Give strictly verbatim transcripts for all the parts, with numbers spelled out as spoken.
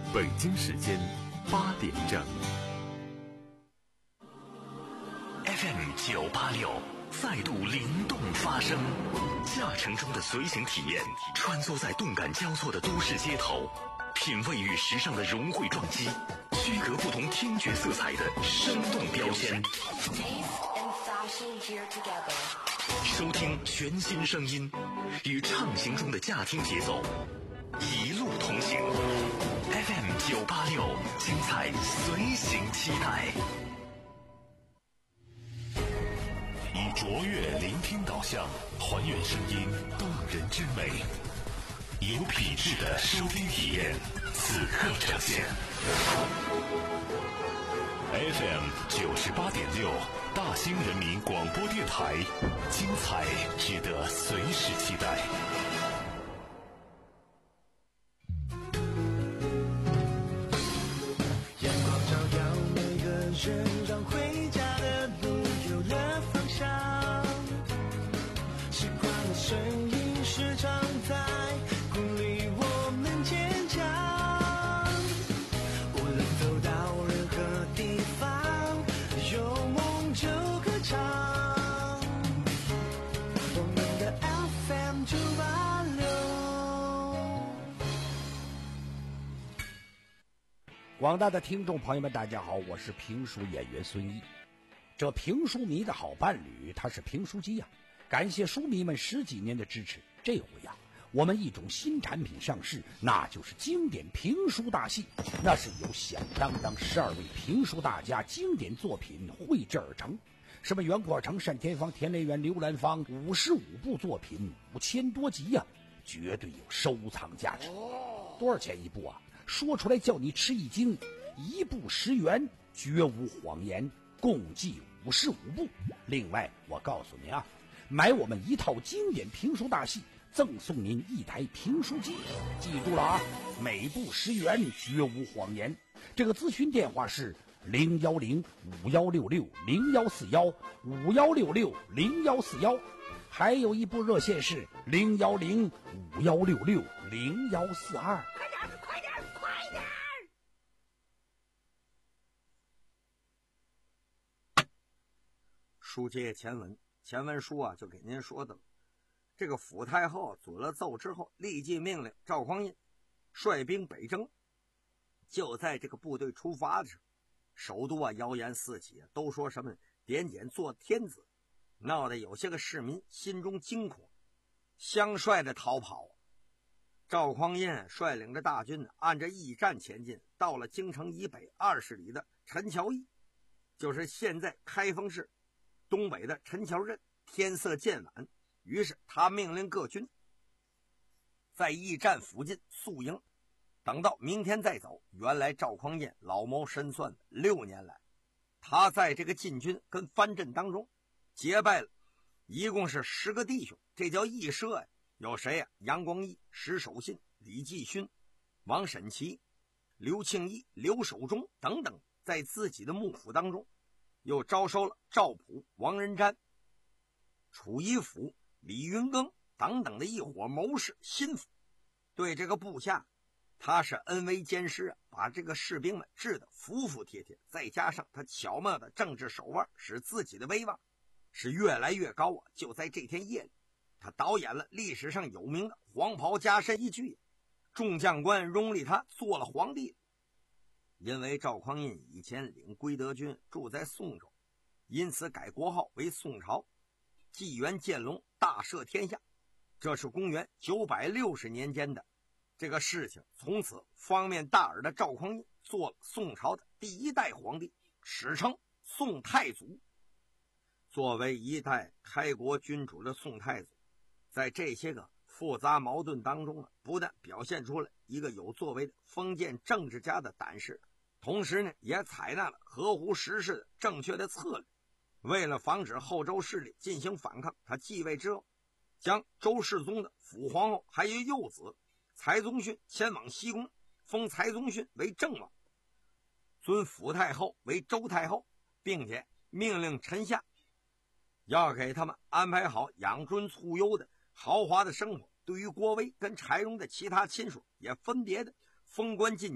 北京时间八点整。 F M 九八六再度灵动发声，驾乘中的随行体验，穿梭在动感交错的都市街头，品味与时尚的融汇撞击，区隔不同听觉色彩的生动标签。收听全新声音，与畅行中的驾听节奏，一路同行。F M 九八六，精彩随行期待。以卓越聆听导向，还原声音动人之美，有品质的收听体验，此刻呈现。F M 九十八点六，大兴人民广播电台，精彩值得随时期待。 阳光照耀每个人，让回家的路有了方向。时光的声音时常在鼓励我们坚强。无论走到任何地方，有梦就歌唱。我们的 F M 九八六。 广大的听众朋友们，大家好，我是评书演员孙一。这评书迷的好伴侣，他是评书机呀、啊。感谢书迷们十几年的支持，这回呀、啊，我们一种新产品上市，那就是经典评书大戏。那是由响当当十二位评书大家经典作品绘制而成，什么袁阔成、单田芳、田连元、刘兰芳，五十五部作品，五千多集呀、啊，绝对有收藏价值。多少钱一部啊？说出来叫你吃一惊，一部十元，绝无谎言，共计五十五部。另外，我告诉你啊，买我们一套经典评书大戏，赠送您一台评书机。记住了啊，每部十元，绝无谎言。这个咨询电话是零幺零五幺六六零幺四幺五幺六六零幺四幺，还有一部热线是零幺零五幺六六零幺四二。 快点，快点，快点！ 书接前文，前文书啊就给您说的了。这个府太后准了奏之后，立即命令赵匡胤率兵北征。就在这个部队出发的时候，首都啊谣言四起，都说什么点检做天子，闹得有些个市民心中惊恐，相率的逃跑。赵匡胤率领着大军按着驿站前进，到了京城以北二十里的陈桥驿，就是现在开封市东北的陈桥镇。天色渐晚，于是他命令各军在驿站附近宿营，等到明天再走。原来赵匡胤老谋深算的，六年来他在这个禁军跟藩镇当中结拜了一共是十个弟兄，这叫义社呀。有谁呀？杨光义、石守信、李继勋、王审琦、刘庆义、刘守忠等等，在自己的幕府当中又招收了赵普、王仁瞻、楚一甫、李云庚等等的一伙谋士心腹。对这个部下，他是恩威兼施啊，把这个士兵们治得服服帖帖，再加上他巧妙的政治手腕，使自己的威望是越来越高啊。就在这天夜里，他导演了历史上有名的黄袍加身一剧，众将官拥立他做了皇帝。因为赵匡胤以前领归德军住在宋州，因此改国号为宋朝，纪元建隆，大赦天下。这是公元九百六十年间的这个事情。从此方面大耳的赵匡胤做了宋朝的第一代皇帝，史称宋太祖。作为一代开国君主的宋太祖，在这些个复杂矛盾当中啊，不但表现出了一个有作为的封建政治家的胆识，同时呢，也采纳了合乎时势的正确的策略。为了防止后周势力进行反抗，他继位之后，将周世宗的辅皇后还有幼子才宗训迁往西宫，封才宗训为正王，尊辅太后为周太后，并且命令臣下要给他们安排好养尊处优的豪华的生活。对于郭威跟柴荣的其他亲属，也分别的封官进爵，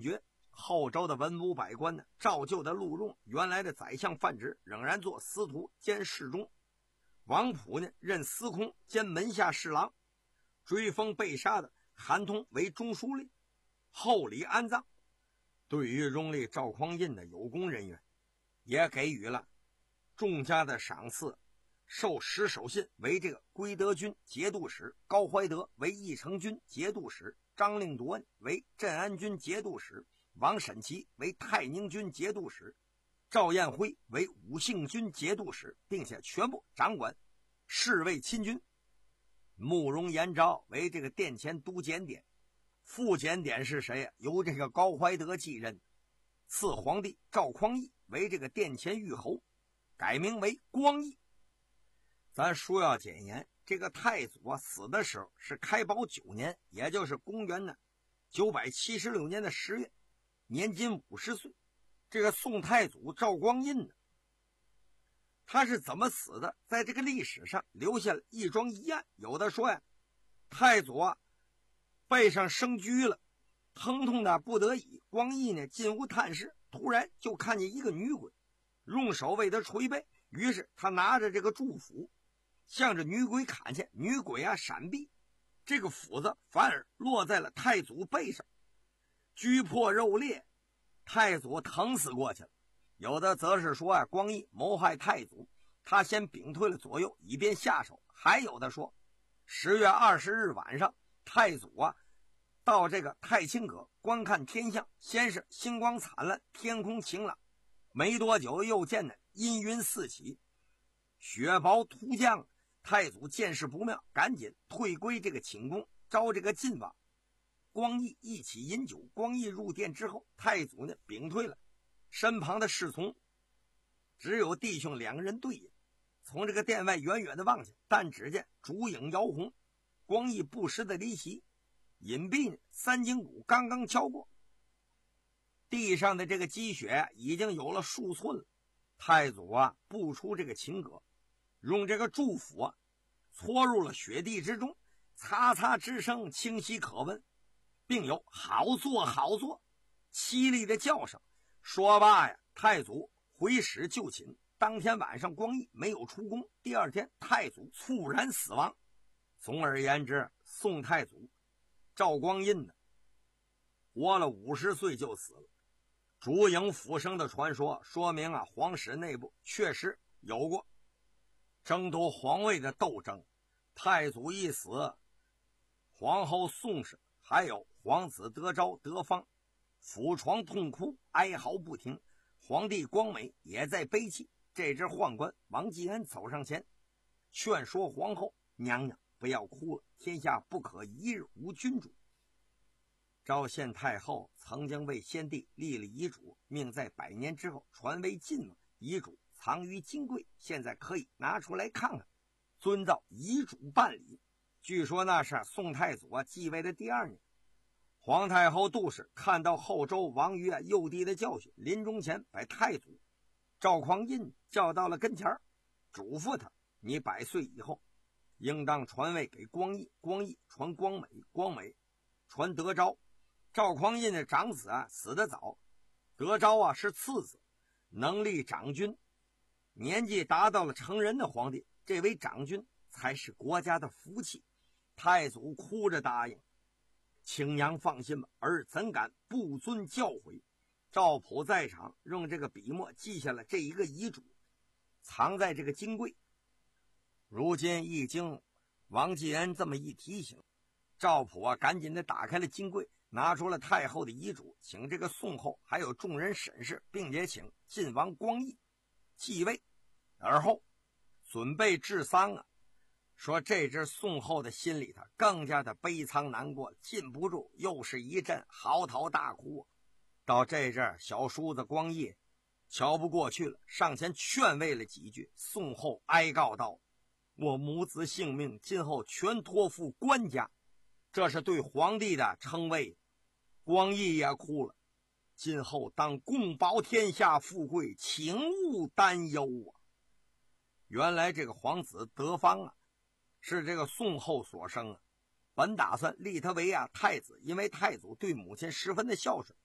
后周的文武百官呢，照旧的录用原来的宰相范质仍然做司徒兼侍中，王溥呢任司空兼门下侍郎，追封被杀的韩通为中书令，厚礼安葬。对于拥立赵匡胤的有功人员，也给予了众家的赏赐，授石守信为这个归德军节度使，高怀德为义成军节度使，张令铎为镇安军节度使，王审琦为太宁军节度使，赵彦辉为武信军节度使，并且全部掌管侍卫亲军。慕容延昭为这个殿前都检点，副检点是谁呀？由这个高怀德继任。赐皇帝赵匡义为这个殿前御侯，改名为光义。咱书要简言，这个太祖啊死的时候是开宝九年，也就是公元呢九百七十六年的十月，年仅五十岁。这个宋太祖赵光胤呢，他是怎么死的？在这个历史上留下了一桩疑案。有的说呀，太祖啊背上生疽了，疼痛的不得已，光义呢进屋探视，突然就看见一个女鬼，用手为他捶背，于是他拿着这个祝斧向着女鬼砍去，女鬼啊闪避，这个斧子反而落在了太祖背上，锯破肉裂，太祖疼死过去了。有的则是说啊，光义谋害太祖，他先屏退了左右，以便下手。还有的说，十月二十日晚上，太祖啊到这个太清阁观看天象，先是星光灿烂，天空晴朗，没多久又见呢阴云四起，雪雹突降。太祖见势不妙，赶紧退归这个寝宫，招这个晋王光义一起饮酒。光义入殿之后，太祖呢屏退了身旁的侍从，只有弟兄两个人对饮。从这个殿外远远的望去，但只见烛影摇红，光义不时的离席。隐蔽呢三更鼓刚刚敲过，地上的这个积雪已经有了数寸了。太祖啊步出这个寝阁，用这个祝斧啊搓入了雪地之中，擦擦之声清晰可闻，并有好坐好坐凄厉的叫声。说罢呀，太祖回使就寝。当天晚上光义没有出宫，第二天太祖猝然死亡。总而言之，宋太祖赵光胤呢活了五十岁就死了。烛影复生的传说说明啊，皇室内部确实有过争夺皇位的斗争。太祖一死，皇后宋氏还有皇子德昭、德芳俯床痛哭，哀嚎不停。皇帝光美也在悲泣。这只宦官王继安走上前劝说皇后：“娘娘不要哭了，天下不可一日无君主。”昭献太后曾经为先帝立了遗嘱，命在百年之后传为晋王，遗嘱藏于金柜，现在可以拿出来看看，遵照遗嘱办理。据说那是宋太祖啊继位的第二年，皇太后杜氏看到后周王于啊幼帝的教训，临终前把太祖赵匡胤叫到了跟前，嘱咐他：你百岁以后应当传位给光义，光义传光美，光美传德昭。赵匡胤的长子啊死得早，德昭啊是次子，能力长君，年纪达到了成人的皇帝，这位长君才是国家的福气。太祖哭着答应：请娘放心吧，儿怎敢不遵教诲。赵普在场，用这个笔墨记下了这一个遗嘱，藏在这个金柜。如今一经王继安这么一提醒，赵普啊赶紧的打开了金柜，拿出了太后的遗嘱，请这个宋后还有众人审视，并且请晋王光义继位，而后准备治丧啊。说这只宋后的心里头更加的悲苍难过，禁不住又是一阵嚎啕大哭。到这阵小叔子光义瞧不过去了，上前劝慰了几句。宋后哀告道：我母子性命今后全托付官家，这是对皇帝的称谓。光义也哭了：今后当共保天下富贵，请勿担忧啊。原来这个皇子德芳啊是这个宋后所生啊，本打算立他为啊太子，因为太祖对母亲十分的孝顺。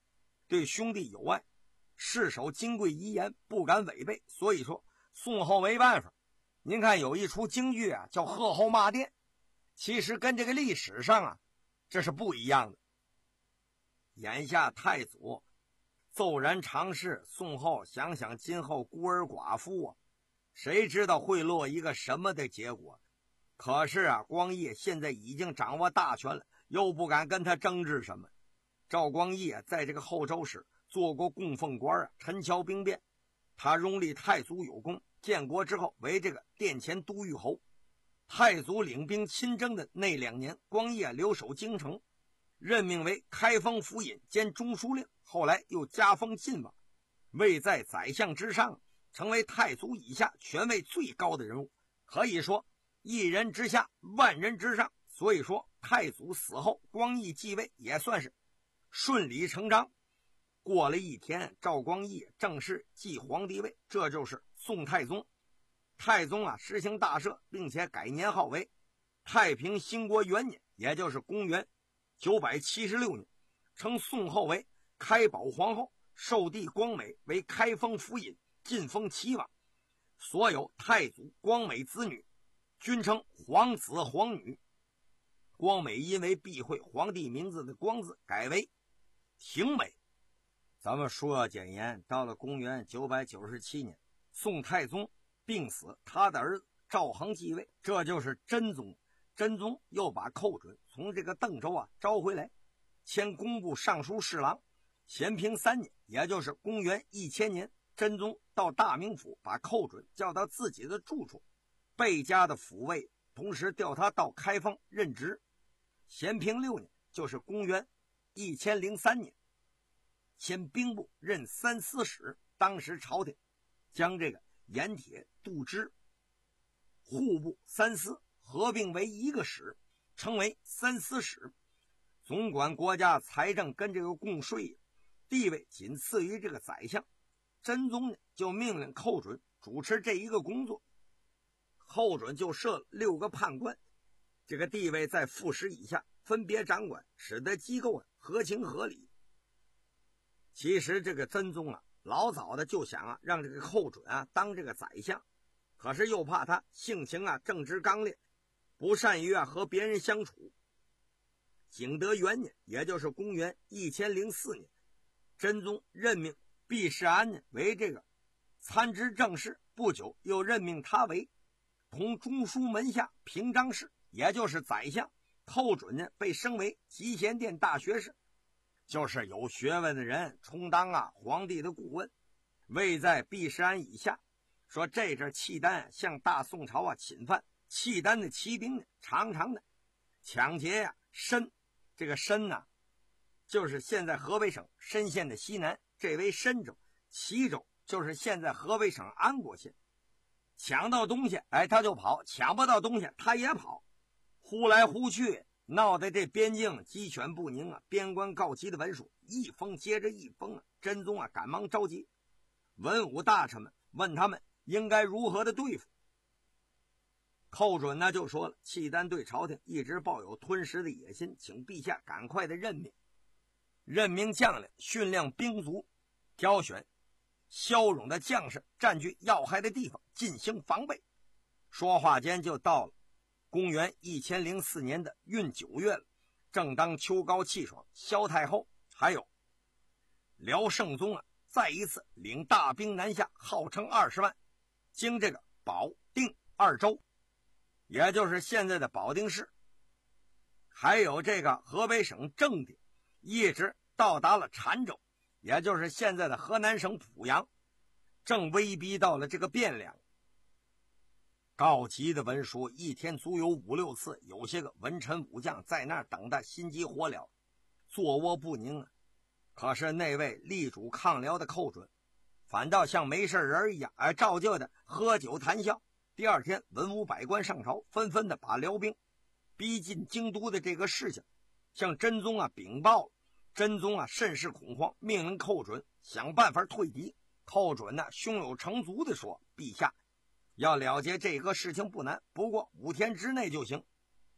对兄弟有爱，誓守金贵遗言，不敢违背。所以说宋后没办法。您看有一出京剧啊，叫《贺后骂殿》，其实跟这个历史上啊，这是不一样的。眼下太祖骤然长逝，宋后想想今后孤儿寡妇啊，谁知道会落一个什么的结果？可是啊，光义现在已经掌握大权了，又不敢跟他争执什么。赵光义啊，在这个后周时做过供奉官啊，陈桥兵变，他拥立太祖有功，建国之后为这个殿前都御侯。太祖领兵亲征的那两年，光义啊留守京城，任命为开封府尹兼中书令，后来又加封晋王，位在宰相之上，成为太祖以下权位最高的人物，可以说一人之下，万人之上。所以说太祖死后，光义继位也算是顺理成章。过了一天，赵光义正式继皇帝位，这就是宋太宗。太宗啊实行大赦，并且改年号为太平兴国元年，也就是公元九百七十六年，称宋后为开宝皇后，授弟光美为开封府尹，晋封齐王。所有太祖光美子女均称皇子皇女。光美因为避讳皇帝名字的光字，改为廷美。咱们书要简言，到了公元九百九十七年，宋太宗病死，他的儿子赵恒继位，这就是真宗。真宗又把寇准从这个邓州啊招回来，迁工部尚书侍郎。咸平三年，也就是公元一千年，真宗到大名府把寇准叫到自己的住处，贝家的府尉，同时调他到开封任职。咸平六年，就是公元一千零三年，迁兵部任三司使。当时朝廷将这个盐铁、度支、户部三司合并为一个使，称为三司使，总管国家财政跟这个供税，地位仅次于这个宰相。真宗呢就命令寇准主持这一个工作，寇准就设六个判官，这个地位在副使以下，分别掌管，使得机构啊合情合理。其实这个真宗啊老早的就想啊让这个寇准啊当这个宰相，可是又怕他性情啊正直刚烈，不善于啊和别人相处。景德元年，也就是公元一千零四年，真宗任命毕世安呢为这个参知政事，不久又任命他为同中书门下平章事，也就是宰相。寇准呢被升为集贤殿大学士，就是有学问的人充当啊皇帝的顾问，位在毕世安以下。说这阵契丹向大宋朝啊侵犯，契丹的骑兵呢常常的抢劫呀、啊、申，这个申呢、啊、就是现在河北省申县的西南，这为申州。齐州就是现在河北省安国县。抢到东西哎他就跑，抢不到东西他也跑，呼来呼去，闹得这边境鸡犬不宁啊！边关告急的文书一封接着一封啊！真宗啊赶忙着急，文武大臣们问他们应该如何的对付。寇准呢就说了，契丹对朝廷一直抱有吞食的野心，请陛下赶快的任命任命将领，训练兵卒，挑选骁勇的将士，占据要害的地方进行防备。说话间就到了公元一千零四年的闰九月了，正当秋高气爽，萧太后还有辽圣宗啊，再一次领大兵南下，号称二十万，经这个保定二州，也就是现在的保定市，还有这个河北省正定，一直到达了澶州，也就是现在的河南省濮阳，正威逼到了这个汴梁。告急的文书一天足有五六次，有些个文臣武将在那儿等得心急火燎，坐卧不宁啊。可是那位力主抗辽的寇准反倒像没事人一样，而照旧的喝酒谈笑。第二天文武百官上朝，纷纷的把辽兵逼近京都的这个事情向真宗啊禀报了。真宗啊甚是恐慌，命令寇准想办法退敌。寇准呢胸有成竹的说，陛下要了结这个事情不难，不过五天之内就行。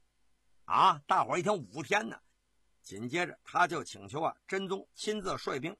啊，大伙一听五天呢，紧接着他就请求啊真宗亲自率兵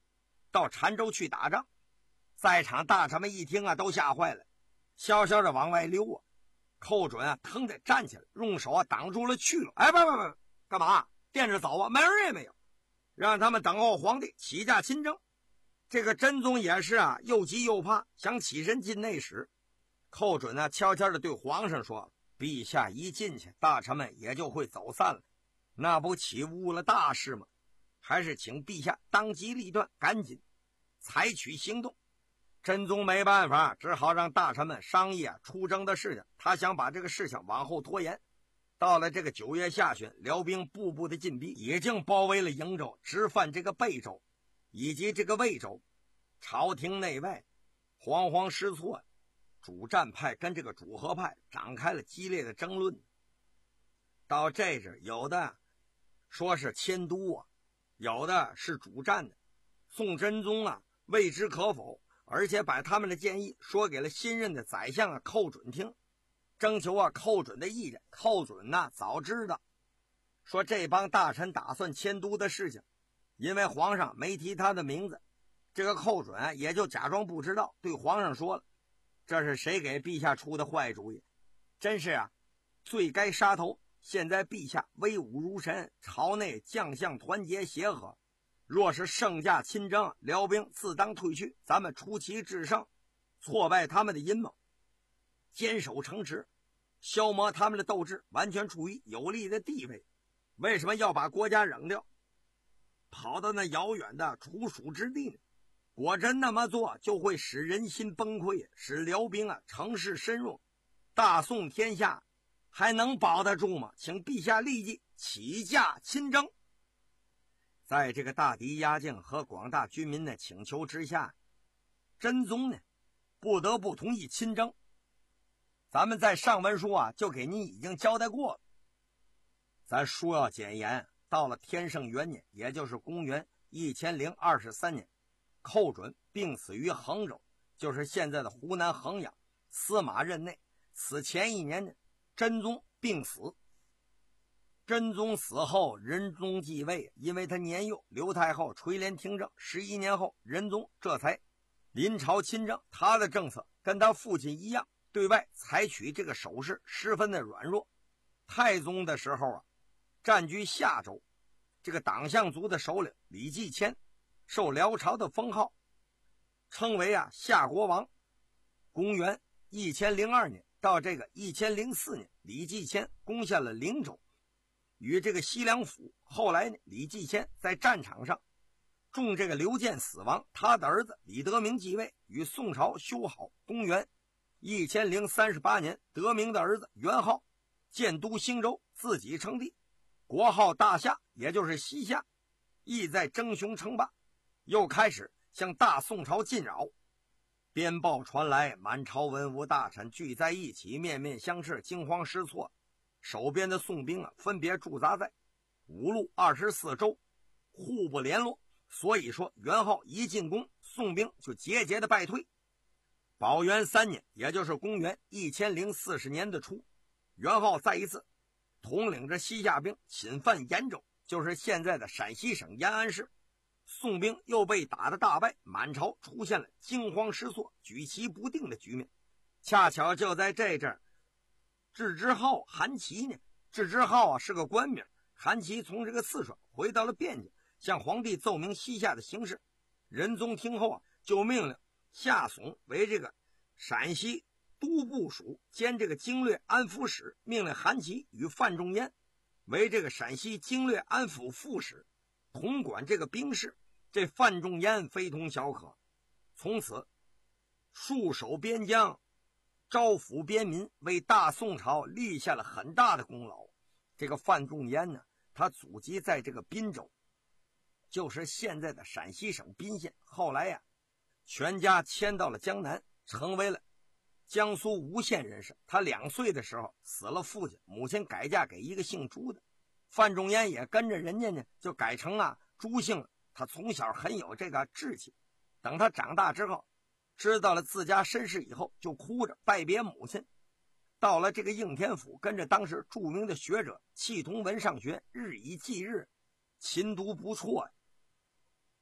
到澶州去打仗。在场大臣们一听啊，都吓坏了，悄悄的往外溜啊。寇准啊，腾的站起来，用手啊挡住了去路。哎，不不不，干嘛？垫着走啊？门儿也没有，让他们等候皇帝起驾亲征。这个真宗也是啊，又急又怕，想起身进内室。寇准呢，悄悄地对皇上说：“陛下一进去，大臣们也就会走散了，那不起误了大事吗？还是请陛下当机立断，赶紧采取行动。”真宗没办法，只好让大臣们商议啊出征的事情。他想把这个事情往后拖延。到了这个九月下旬，辽兵步步的进逼，已经包围了瀛州，直犯这个贝州以及这个魏州。朝廷内外惶惶失措，主战派跟这个主和派展开了激烈的争论。到这时，有的说是迁都啊，有的是主战的。宋真宗啊未知可否，而且把他们的建议说给了新任的宰相啊寇准听，征求啊寇准的意见。寇准呐、啊、早知道说这帮大臣打算迁都的事情，因为皇上没提他的名字，这个寇准啊也就假装不知道，对皇上说了：“这是谁给陛下出的坏主意？真是啊，罪该杀头！现在陛下威武如神，朝内将相团结协和。若是圣驾亲征，辽兵自当退去，咱们出奇制胜，挫败他们的阴谋，坚守城池，消磨他们的斗志，完全处于有利的地位。为什么要把国家扔掉，跑到那遥远的处蜀之地呢？果真那么做，就会使人心崩溃，使辽兵啊乘势深入，大宋天下还能保得住吗？请陛下立即起驾亲征。”在这个大敌压境和广大军民的请求之下，真宗呢不得不同意亲征。咱们在上文书啊就给您已经交代过了。咱书要简言，到了天圣元年，也就是公元一千零二十三年，寇准病死于衡州，就是现在的湖南衡阳。司马任内。此前一年呢，真宗病死。真宗死后，仁宗继位，因为他年幼，刘太后垂帘听政。十一年后，仁宗这才临朝亲政。他的政策跟他父亲一样，对外采取这个手势十分的软弱。太宗的时候啊，占据夏州，这个党项族的首领李继迁受辽朝的封号，称为啊夏国王。公元一千零二年到这个一千零四年，李继迁攻下了灵州，与这个西凉府。后来呢，李继迁在战场上中这个刘建死亡，他的儿子李德明继位，与宋朝修好。公元一千零三十八年，德明的儿子元昊建都兴州，自己称帝，国号大夏，也就是西夏，意在争雄称霸，又开始向大宋朝进扰。边报传来，满朝文武大臣聚在一起，面面相视，惊慌失措。手边的宋兵啊，分别驻扎在五路二十四州，互不联络。所以说，元昊一进攻，宋兵就节节的败退。宝元三年，也就是公元一千零四十年的初，元昊再一次统领着西夏兵侵犯延州，就是现在的陕西省延安市。宋兵又被打得大败，满朝出现了惊慌失措、举棋不定的局面。恰巧就在这阵儿，智之浩、韩琦呢？智之浩啊是个官名，韩琦从这个四川回到了汴京，向皇帝奏明西夏的形势。仁宗听后啊，就命令夏竦为这个陕西都部署兼这个经略安抚使，命令韩琦与范仲淹为这个陕西经略安抚副使，统管这个兵事。这范仲淹非同小可，从此戍守边疆，招抚边民，为大宋朝立下了很大的功劳。这个范仲淹呢，他祖籍在这个滨州，就是现在的陕西省宾县。后来呀，全家迁到了江南，成为了江苏吴县人士。他两岁的时候死了父亲，母亲改嫁给一个姓朱的，范仲淹也跟着人家呢，就改成啊朱姓了。他从小很有这个志气，等他长大之后，知道了自家身世以后，就哭着拜别母亲，到了这个应天府，跟着当时著名的学者契同文上学，日以继日，勤读不辍。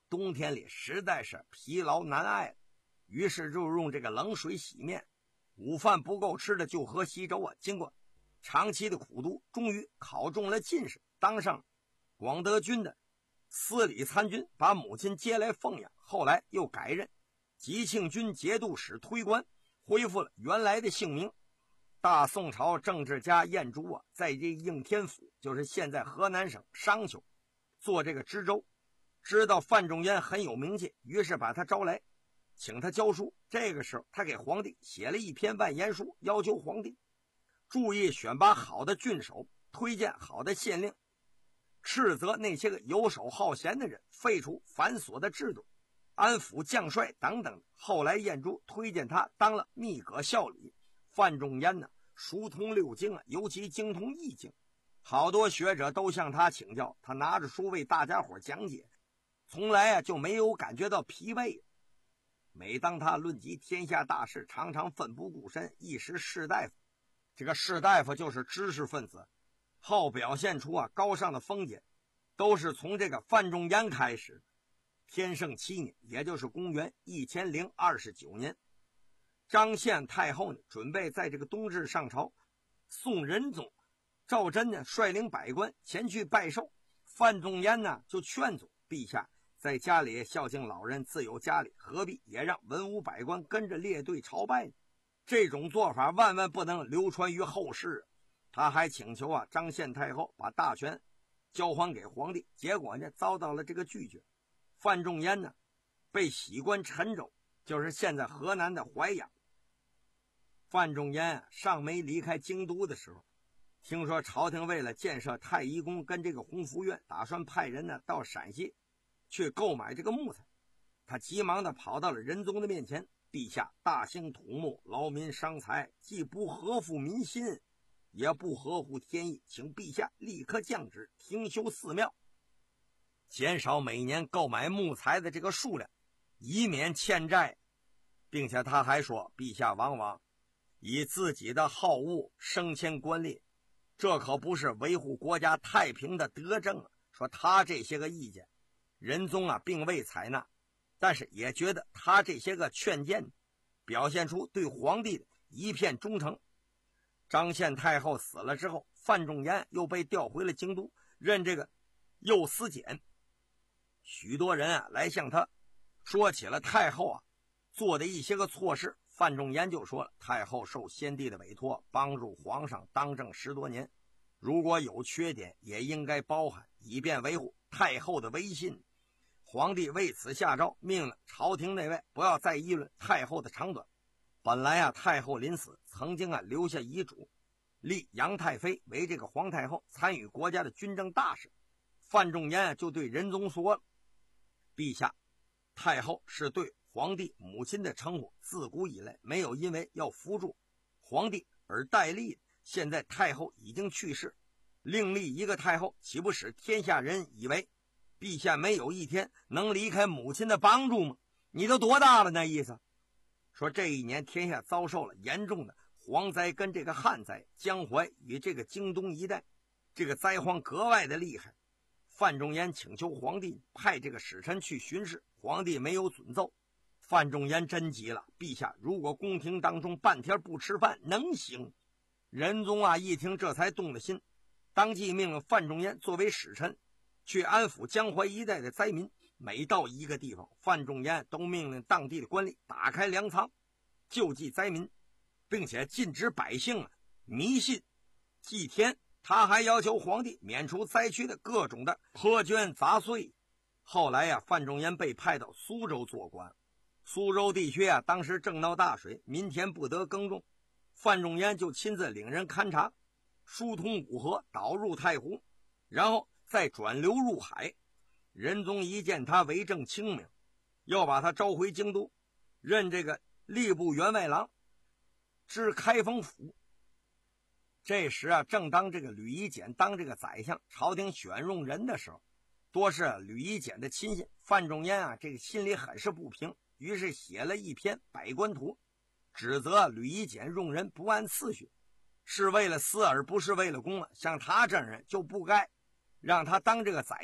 冬天里实在是疲劳难挨了，于是就用这个冷水洗面，午饭不够吃的就喝稀粥啊。经过长期的苦读，终于考中了进士，当上广德军的司礼参军，把母亲接来奉养，后来又改任吉庆军节度使推官，恢复了原来的姓名。大宋朝政治家晏殊啊，在这应天府，就是现在河南省商丘做这个知州，知道范仲淹很有名气，于是把他招来，请他教书。这个时候他给皇帝写了一篇万言书，要求皇帝注意选拔好的郡守，推荐好的县令，斥责那些个游手好闲的人，废除繁琐的制度，安抚将帅等等。后来晏殊推荐他当了秘阁校理。范仲淹呢，熟通六经啊，尤其精通易经，好多学者都向他请教，他拿着书为大家伙讲解，从来啊就没有感觉到疲惫。每当他论及天下大事，常常奋不顾身，一时士大夫。这个士大夫就是知识分子，好表现出啊高尚的风景，都是从这个范仲淹开始。天圣七年，也就是公元一千零二十九年，张献太后呢准备在这个冬至上朝，宋仁宗赵祯呢率领百官前去拜寿。范仲淹呢就劝阻陛下在家里孝敬老人，自有家里，何必也让文武百官跟着列队朝拜呢？这种做法万万不能流传于后世。他还请求啊张献太后把大权交还给皇帝，结果呢遭到了这个拒绝。范仲淹呢被徙官陈州，就是现在河南的淮阳。范仲淹尚没离开京都的时候，听说朝廷为了建设太医宫跟这个弘福院，打算派人呢到陕西去购买这个木材。他急忙的跑到了仁宗的面前，陛下大兴土木，劳民伤财，既不合乎民心，也不合乎天意，请陛下立刻降旨停修寺庙，减少每年购买木材的这个数量，以免欠债。并且他还说，陛下往往以自己的好恶升迁官吏，这可不是维护国家太平的德政啊。说他这些个意见仁宗啊并未采纳，但是也觉得他这些个劝谏表现出对皇帝的一片忠诚。张献太后死了之后，范仲淹又被调回了京都，任这个右司谏。许多人啊来向他说起了太后啊做的一些个错事。范仲淹就说了，太后受先帝的委托，帮助皇上当政十多年，如果有缺点也应该包涵，以便维护太后的威信。皇帝为此下诏，命了朝廷内外不要再议论太后的长短。本来啊太后临死曾经啊留下遗嘱，立杨太妃为这个皇太后，参与国家的军政大事。范仲淹就对仁宗说了，陛下，太后是对皇帝母亲的称呼，自古以来没有因为要扶助皇帝而代立的。现在太后已经去世，另立一个太后，岂不使天下人以为陛下没有一天能离开母亲的帮助吗？你都多大了那意思？说这一年天下遭受了严重的蝗灾跟这个旱灾，江淮与这个京东一带这个灾荒格外的厉害。范仲淹请求皇帝派这个使臣去巡视，皇帝没有准奏。范仲淹真急了，陛下如果宫廷当中半天不吃饭能行？仁宗啊一听这才动了心，当即命令范仲淹作为使臣去安抚江淮一带的灾民。每到一个地方，范仲淹都命令当地的官吏打开粮仓救济灾民，并且禁止百姓啊迷信祭天。他还要求皇帝免除灾区的各种的苛捐杂税。后来呀、啊，范仲淹被派到苏州做官。苏州地区啊，当时正闹大水，民田不得耕种，范仲淹就亲自领人勘察，疏通五河，导入太湖，然后再转流入海。仁宗一见他为政清明，要把他召回京都，任这个吏部员外郎，知开封府。这时啊，正当这个吕夷简当这个宰相，朝廷选用人的时候，多是吕夷简的亲信。范仲淹啊，这个心里很是不平，于是写了一篇《百官图》，指责吕夷简用人不按次序，是为了私而不是为了公啊。像他这人就不该让他当这个宰相。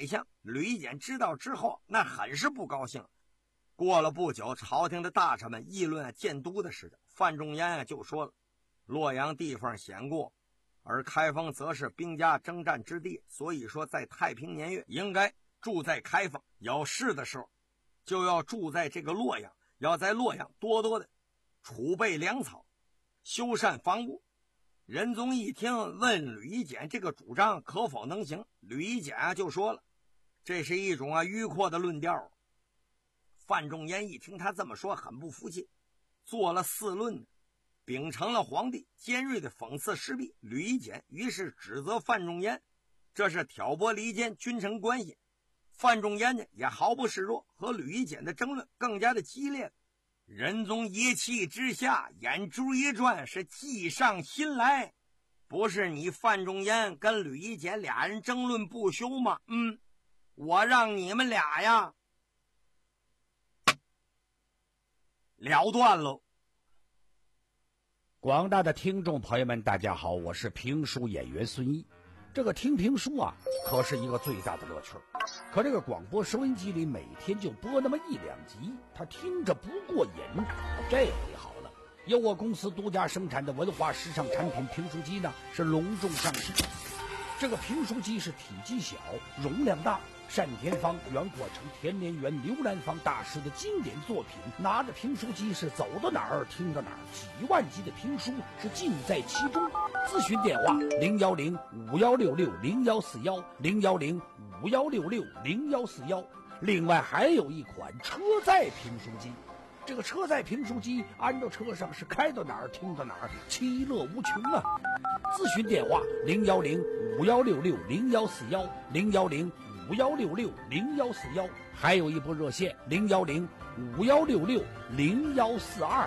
吕夷简知道之后，那很是不高兴。过了不久，朝廷的大臣们议论建都的事情，范仲淹啊就说了：洛阳地方险固，而开封则是兵家征战之地，所以说在太平年月应该住在开封，有事的时候就要住在这个洛阳，要在洛阳多多的储备粮草，修缮房屋。仁宗一听，问吕夷简这个主张可否能行。吕夷简啊就说了，这是一种啊迂阔的论调。范仲淹一听他这么说，很不服气，做了四论，秉承了皇帝尖锐的讽刺施弊。吕夷简于是指责范仲淹这是挑拨离间君臣关系。范仲淹呢也毫不示弱，和吕夷简的争论更加的激烈。仁宗一气之下，眼珠一转，是计上心来。不是你范仲淹跟吕夷简俩人争论不休吗？嗯，我让你们俩呀了断喽。 广大的听众朋友们，大家好，我是评书演员孙一。这个听评书啊，可是一个最大的乐趣。可这个广播收音机里每天就播那么一两集，他听着不过瘾。这回好了，由我公司独家生产的文化时尚产品评书机呢，是隆重上市。这个评书机是体积小，容量大，单田芳、袁国成、田连元、刘兰芳大师的经典作品，拿着评书机是走到哪儿听到哪儿，几万集的评书是尽在其中。咨询电话零幺零五幺六六零幺四幺零幺零五幺六六零幺四幺。另外还有一款车载评书机，这个车载评书机安到车上是开到哪儿听到哪儿，其乐无穷啊！咨询电话零幺零五幺六六零幺四幺零幺零五幺六六零幺四幺，还有一部热线零幺零五幺六六零幺四二。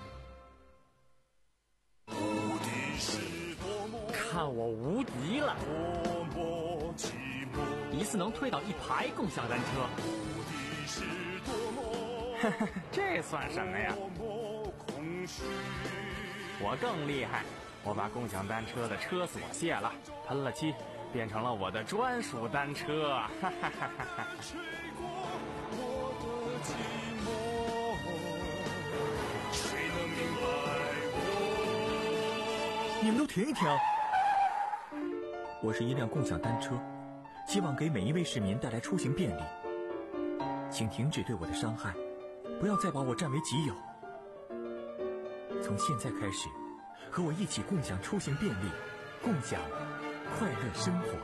看我无敌了！一次能推倒一排共享单车，这算什么呀？我更厉害，我把共享单车的车锁卸了，喷了漆，变成了我的专属单车。哈哈哈哈哈！ 你们都停一停！我是一辆共享单车，希望给每一位市民带来出行便利。请停止对我的伤害，不要再把我占为己有。从现在开始，和我一起共享出行便利，共享快乐生活。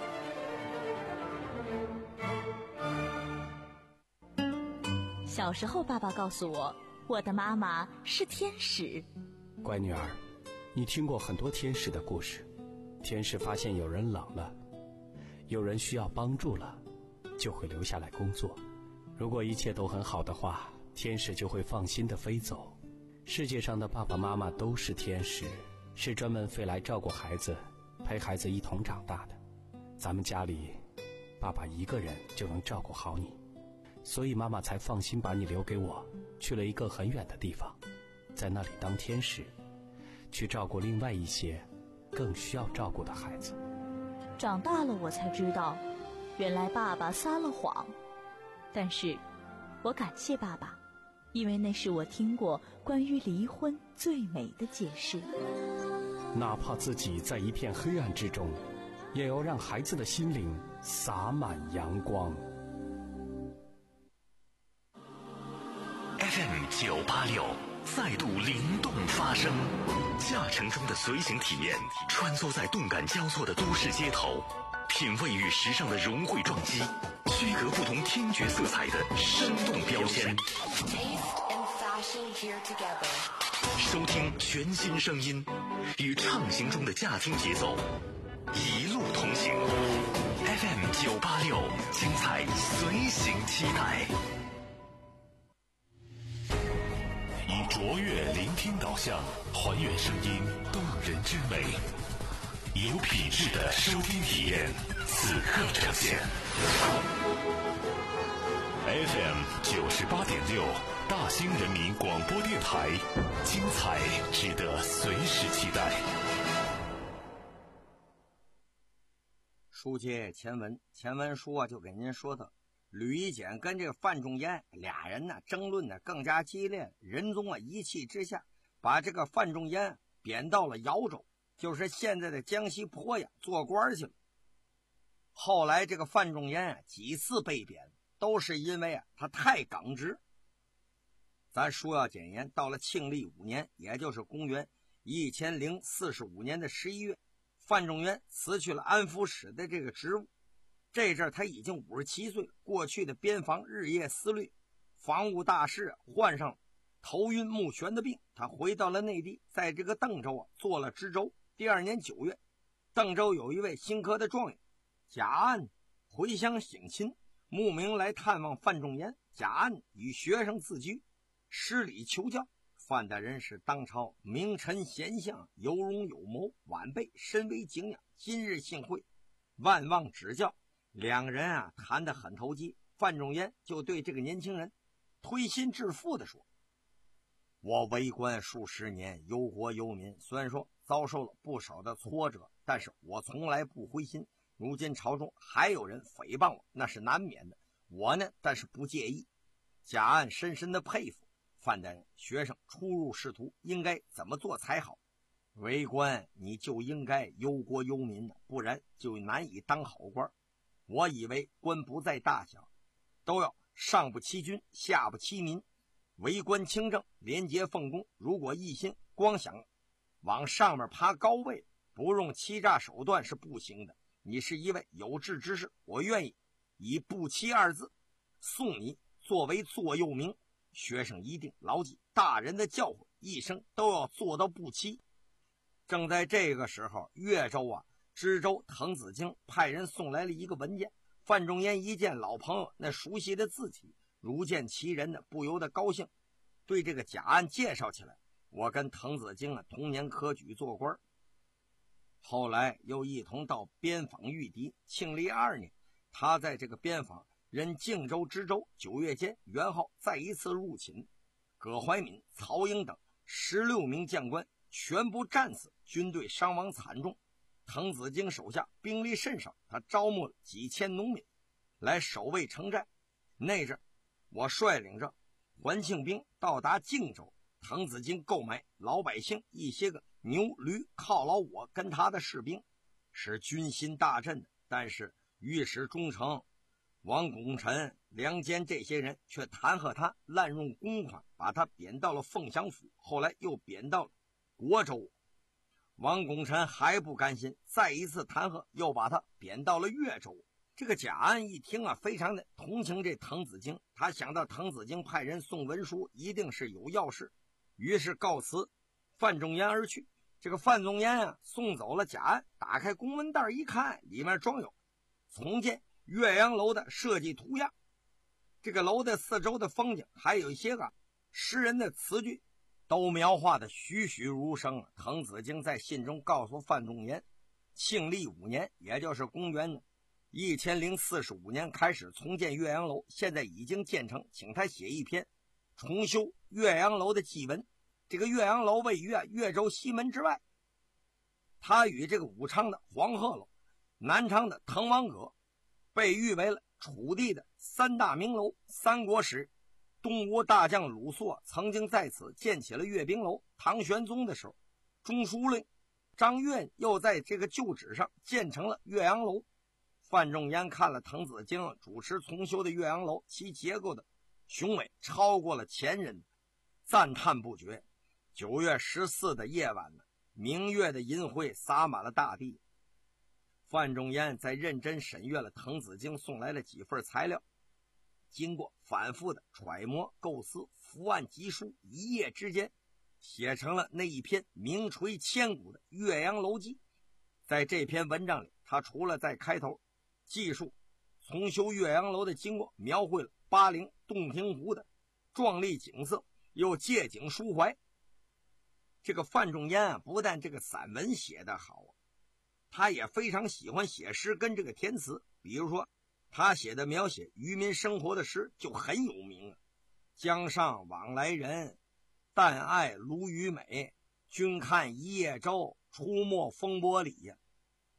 小时候，爸爸告诉我，我的妈妈是天使。 乖女儿，你听过很多天使的故事。天使发现有人冷了，有人需要帮助了，就会留下来工作。如果一切都很好的话，天使就会放心地飞走。世界上的爸爸妈妈都是天使，是专门飞来照顾孩子，陪孩子一同长大的。咱们家里，爸爸一个人就能照顾好你，所以妈妈才放心把你留给我，去了一个很远的地方，在那里当天使，去照顾另外一些更需要照顾的孩子。 长大了我才知道，原来爸爸撒了谎。但是我感谢爸爸，因为那是我听过关于离婚最美的解释。 哪怕自己在一片黑暗之中，也要让孩子的心灵洒满阳光。 F M 九八六再度灵动发声，驾乘中的随行体验，穿梭在动感交错的都市街头，品味与时尚的融汇撞击，区隔不同听觉色彩的生动标签。收听全新声音，与畅行中的驾听节奏，一路同行。F M 九八六，精彩随行期待。 以卓越聆听导向，还原声音动人之美，有品质的收听体验，此刻呈现。F M 九十八点六，大兴人民广播电台，精彩值得随时期待。 书接前文，前文书啊就给您说的，吕夷简跟这个范仲淹俩人呢争论的更加激烈，仁宗啊一气之下把这个范仲淹贬到了饶州，就是现在的江西鄱阳做官去了。后来这个范仲淹啊几次被贬，都是因为啊他太耿直。咱书要简言，到了庆历五年，也就是公元一千零四十五年的十一月，范仲淹辞去了安抚使的这个职务。这阵他已经五十七岁了，过去的边防日夜思虑，防务大事患上头晕目眩的病，他回到了内地，在这个邓州啊做了知州。第二年九月，邓州有一位新科的状元贾安回乡省亲，慕名来探望范仲淹。贾安与学生自居，施礼求教。范大人是当朝名臣贤相，有容有谋，晚辈深为敬仰，今日幸会，万望指教。两人啊谈得很投机，范仲淹就对这个年轻人推心置腹地说，我为官数十年，忧国忧民，虽然说遭受了不少的挫折，但是我从来不灰心。如今朝中还有人诽谤我，那是难免的，我呢但是不介意。贾安深深的佩服范大人，学生初入仕途应该怎么做才好？为官你就应该忧国忧民，不然就难以当好官。我以为官不在大小，都要上不欺君，下不欺民，为官清正，廉洁奉公。如果一心光想往上面爬高位，不用欺诈手段是不行的。你是一位有志之士，我愿意以不欺二字送你作为座右铭。学生一定牢记大人的教诲，一生都要做到不欺。正在这个时候，越州啊知州滕子京派人送来了一个文件。范仲淹一见老朋友那熟悉的字体，如见其人的，不由得高兴，对这个贾安介绍起来，我跟滕子京啊同年科举做官，后来又一同到边防御敌。庆历二年，他在这个边防任靖州知州。九月间，元昊再一次入侵，葛怀敏、曹英等十六名将官全部战死，军队伤亡惨重。滕子京手下兵力甚少，他招募了几千农民来守卫城寨。那阵我率领着环庆兵到达靖州，滕子京购买老百姓一些个牛驴犒劳我跟他的士兵，使军心大振的。但是御史中丞王拱辰、梁坚这些人却弹劾他滥用公款，把他贬到了凤翔府，后来又贬到了国州。王拱辰还不甘心，再一次弹劾，又把他贬到了越州。这个贾安一听啊，非常的同情这滕子京，他想到滕子京派人送文书，一定是有要事，于是告辞范仲淹而去。这个范仲淹啊，送走了贾安，打开公文袋一看，里面装有重建岳阳楼的设计图样，这个楼的四周的风景，还有一些个诗人的词句，都描画的栩栩如生。滕子京在信中告诉范仲淹，庆历五年，也就是公元一千零四十五年开始重建岳阳楼，现在已经建成，请他写一篇重修岳阳楼的祭文。这个岳阳楼位于啊岳州西门之外，它与这个武昌的黄鹤楼、南昌的滕王阁被誉为了楚地的三大名楼。三国时东吴大将鲁肃曾经在此建起了阅兵楼。唐玄宗的时候，中书令张悦又在这个旧址上建成了岳阳楼。范仲淹看了滕子京主持重修的岳阳楼，其结构的雄伟超过了前人，赞叹不绝。九月十四的夜晚呢，明月的银辉洒满了大地。范仲淹在认真审阅了滕子京送来了几份材料，经过反复的揣摩构思，伏案疾书，一夜之间写成了那一篇名垂千古的岳阳楼记。在这篇文章里，他除了在开头记述重修岳阳楼的经过，描绘了巴陵洞庭湖的壮丽景色，又借景抒怀。这个范仲淹啊，不但这个散文写得好，他也非常喜欢写诗跟这个填词。比如说他写的描写渔民生活的诗就很有名啊，江上往来人，但爱鲈鱼美，君看一叶舟，出没风波里呀。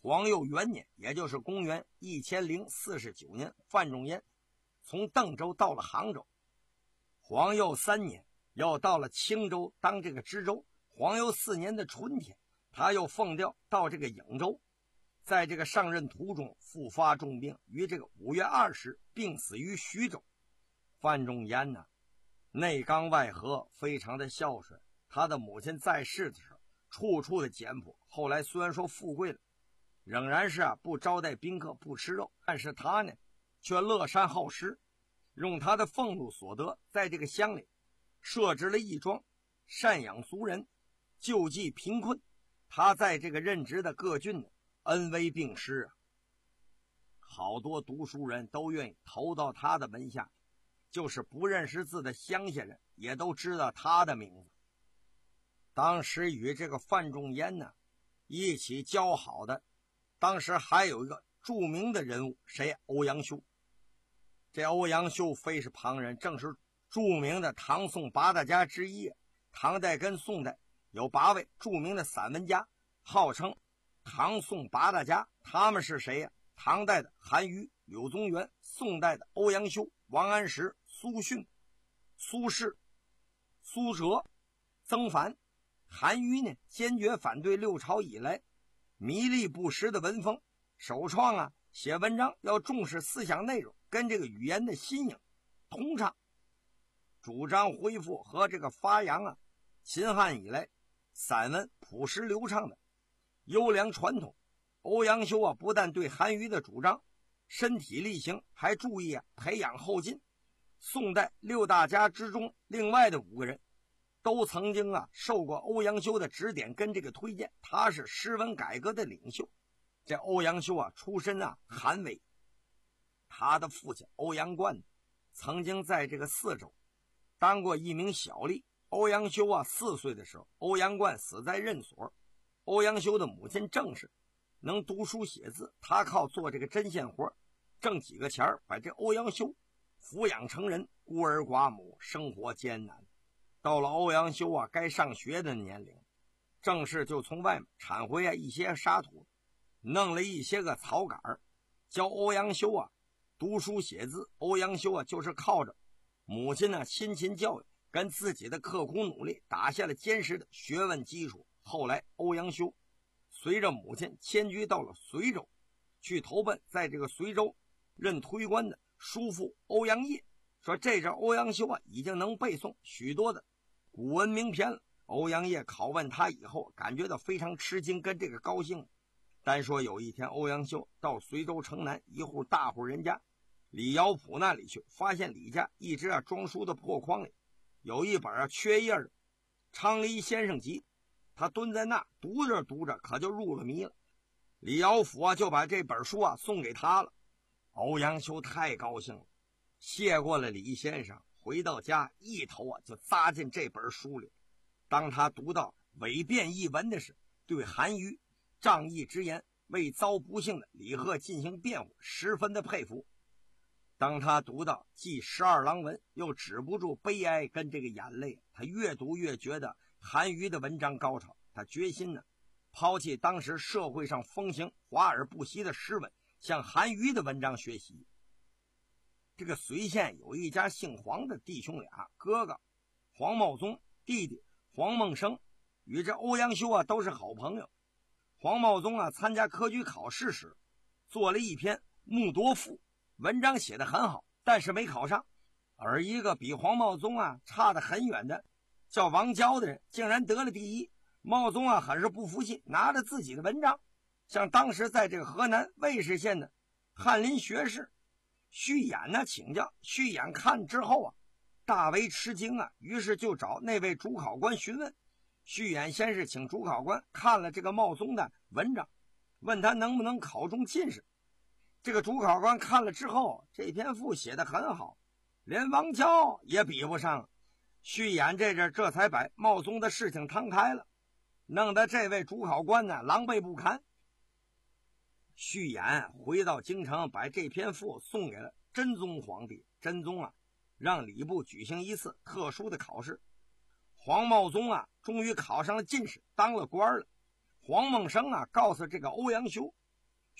皇佑元年，也就是公元一千零四十九年，范仲淹从邓州到了杭州。皇佑三年，又到了青州当这个知州。皇佑四年的春天，他又奉调到这个颍州，在这个上任途中复发重病，于这个五月二十病死于徐州。范仲淹呢，内刚外和，非常的孝顺。他的母亲在世的时候，处处的简朴。后来虽然说富贵了，仍然是啊不招待宾客，不吃肉，但是他呢，却乐善好施，用他的俸禄所得，在这个乡里设置了义庄，赡养俗人，救济贫困。他在这个任职的各郡呢，恩威并施啊，好多读书人都愿意投到他的门下，就是不认识字的乡下人也都知道他的名字。当时与这个范仲淹呢一起交好的，当时还有一个著名的人物，谁？欧阳修。这欧阳修非是旁人，正是著名的唐宋八大家之一。唐代跟宋代有八位著名的散文家，号称唐宋八大家。他们是谁呀？唐代的韩愈、柳宗元，宋代的欧阳修、王安石、苏洵、苏轼、苏辙、曾凡。韩愈呢，坚决反对六朝以来迷利不实的文风，首创啊写文章要重视思想内容跟这个语言的新颖通畅，主张恢复和这个发扬啊秦汉以来散文朴实流畅的优良传统。欧阳修啊不但对韩愈的主张身体力行，还注意啊培养后进。宋代六大家之中，另外的五个人都曾经啊受过欧阳修的指点跟这个推荐，他是诗文改革的领袖。这欧阳修啊出身啊寒微，他的父亲欧阳贯曾经在这个泗州当过一名小吏。欧阳修啊四岁的时候，欧阳贯死在任所。欧阳修的母亲郑氏能读书写字，他靠做这个针线活挣几个钱把这欧阳修抚养成人，孤儿寡母，生活艰难。到了欧阳修啊该上学的年龄，郑氏就从外面铲回啊一些沙土，弄了一些个草杆，教欧阳修啊读书写字。欧阳修啊就是靠着母亲呢辛勤教育跟自己的刻苦努力，打下了坚实的学问基础。后来欧阳修随着母亲迁居到了随州，去投奔在这个随州任推官的叔父欧阳业。说这阵欧阳修啊已经能背诵许多的古文名篇了。欧阳业拷问他以后，感觉到非常吃惊跟这个高兴。单说有一天，欧阳修到随州城南一户大户人家李尧甫那里去，发现李家一直啊装书的破筐里有一本啊缺页的《昌黎先生集》，他蹲在那读着读着可就入了迷了。李尧甫啊就把这本书啊送给他了。欧阳修太高兴了，谢过了李先生，回到家一头啊就扎进这本书里。当他读到伪辩一文的时，对韩愈仗义直言，为遭不幸的李贺进行辩护，十分的佩服。当他读到记十二郎文，又止不住悲哀跟这个眼泪，他越读越觉得韩愈的文章高超。他决心呢抛弃当时社会上风行华而不实的诗文，向韩愈的文章学习。这个随县有一家姓黄的弟兄俩，哥哥黄茂宗，弟弟黄孟生，与这欧阳修啊都是好朋友。黄茂宗啊参加科举考试时做了一篇《木铎赋》，文章写得很好，但是没考上。而一个比黄茂宗啊差得很远的叫王娇的人竟然得了第一。茂宗啊很是不服气，拿着自己的文章向当时在这个河南尉氏县的翰林学士徐衍呢请教。徐衍看之后啊大为吃惊啊，于是就找那位主考官询问。徐衍先是请主考官看了这个茂宗的文章，问他能不能考中进士。这个主考官看了之后，这篇赋写得很好，连王娇也比不上。徐衍这阵这才把茂宗的事情摊开了，弄得这位主考官呢狼狈不堪。徐衍回到京城，把这篇赋送给了真宗皇帝。真宗啊让礼部举行一次特殊的考试，黄茂宗啊终于考上了进士，当了官了。黄孟生啊告诉这个欧阳修，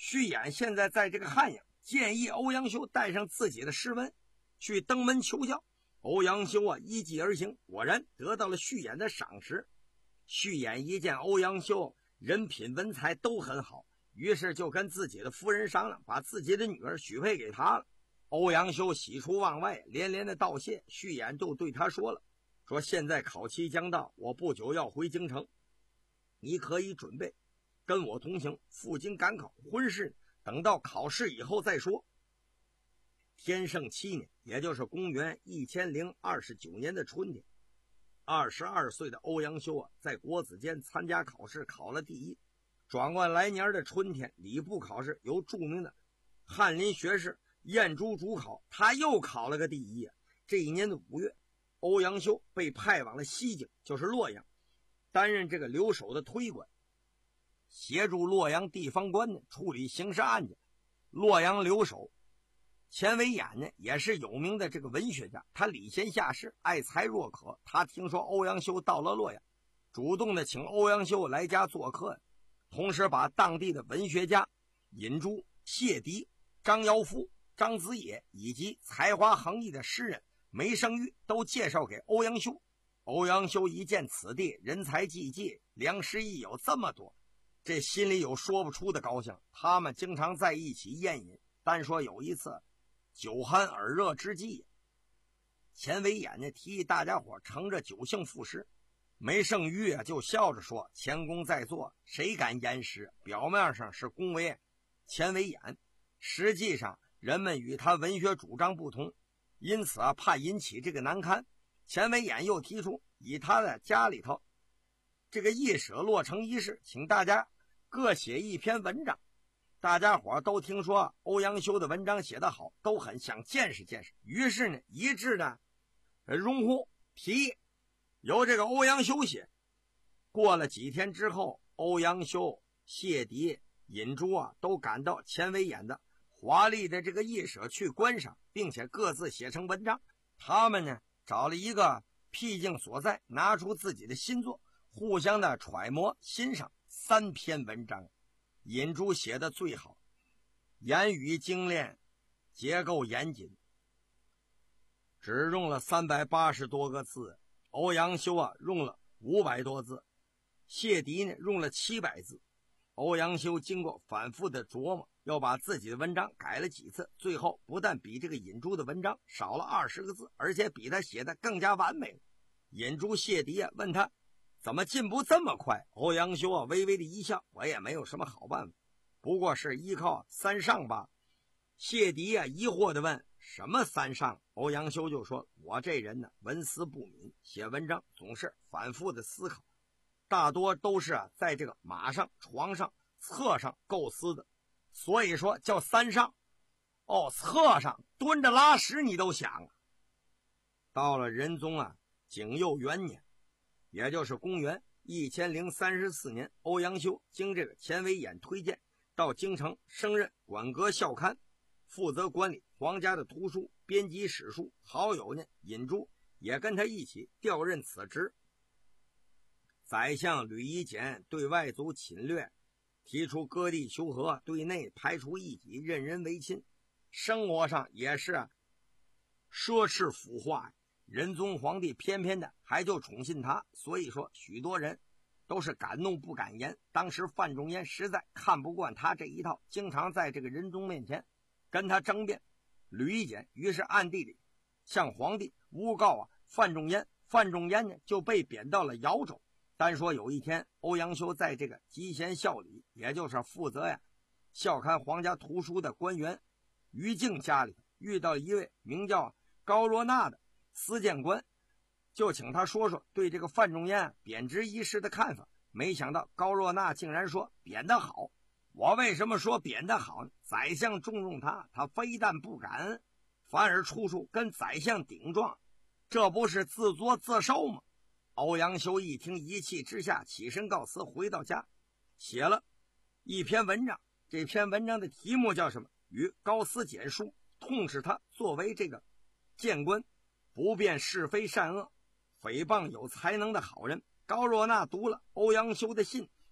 徐衍现在在这个汉阳，建议欧阳修带上自己的诗文去登门求教。欧阳修啊依计而行，果然得到了徐衍的赏识。徐衍一见欧阳修人品文才都很好，于是就跟自己的夫人商量，把自己的女儿许配给他了。欧阳修喜出望外，连连的道谢。徐衍就对他说了，说现在考期将到，我不久要回京城，你可以准备跟我同行，赴京赶考，婚事等到考试以后再说。天圣七年，也就是公元一千零二十九年的春天，二十二岁的欧阳修啊，在国子监参加考试，考了第一。转过来年的春天，礼部考试由著名的翰林学士晏殊主考，他又考了个第一。这一年的五月，欧阳修被派往了西京，就是洛阳，担任这个留守的推官，协助洛阳地方官呢处理刑事案件。洛阳留守钱维演呢也是有名的这个文学家，他礼贤下士，爱才若渴。他听说欧阳修到了洛阳，主动的请欧阳修来家做客，同时把当地的文学家尹洙、谢迪、张尧夫、张子野以及才华横溢的诗人梅圣玉都介绍给欧阳修。欧阳修一见此地人才济济，良师益友这么多，这心里有说不出的高兴。他们经常在一起宴饮，单说有一次酒酣耳热之际，钱维演呢提议大家伙乘着酒兴赋诗，梅圣玉啊就笑着说，钱公在座，谁敢言诗？表面上是恭维钱维演，实际上人们与他文学主张不同，因此啊怕引起这个难堪。钱维演又提出以他的家里头这个一舍落成一事，请大家各写一篇文章。大家伙都听说欧阳修的文章写得好，都很想见识见识，于是呢一致呢拥护提议由这个欧阳修写。过了几天之后，欧阳修、谢迪、尹洙啊都赶到钱维演的华丽的这个艺舍去观赏，并且各自写成文章。他们呢找了一个僻静所在，拿出自己的新作，互相的揣摩欣赏三篇文章。尹洙写的最好，言语精炼，结构严谨，只用了三百八十多个字。欧阳修啊用了五百多字，谢迪呢用了七百字。欧阳修经过反复的琢磨，要把自己的文章改了几次，最后不但比这个尹洙的文章少了二十个字，而且比他写的更加完美了。尹洙、谢迪啊问他怎么进步这么快？欧阳修啊微微的一笑，我也没有什么好办法，不过是依靠三上吧。谢迪啊疑惑的问，什么三上？欧阳修就说，我这人呢文思不敏，写文章总是反复的思考，大多都是啊在这个马上、床上、侧上构思的，所以说叫三上。哦，侧上蹲着拉屎你都想啊。到了仁宗啊景佑元年，也就是公元一千零三十四年，欧阳修经这个钱维演推荐，到京城升任馆阁校勘，负责管理皇家的图书，编辑史书。好友呢尹洙也跟他一起调任此职。宰相吕夷简对外族侵略提出割地求和，对内排除异己，任人唯亲，生活上也是奢侈腐化。仁宗皇帝偏偏的还就宠信他，所以说许多人都是敢怒不敢言。当时范仲淹实在看不惯他这一套，经常在这个仁宗面前跟他争辩。吕夷简于是暗地里向皇帝诬告啊范仲淹，范仲淹呢就被贬到了饶州。单说有一天，欧阳修在这个集贤校里，也就是负责呀校勘皇家图书的官员于静家里，遇到一位名叫高若纳的司谏官，就请他说说对这个范仲淹贬职一事的看法。没想到高若纳竟然说贬得好。我为什么说贬得好呢？宰相重用他，他非但不感恩，反而处处跟宰相顶撞，这不是自作自受吗？欧阳修一听，一气之下起身告辞，回到家写了一篇文章。这篇文章的题目叫什么？与高斯简书，痛斥他作为这个谏官不辨是非善恶，诽谤有才能的好人。高若纳读了欧阳修的信，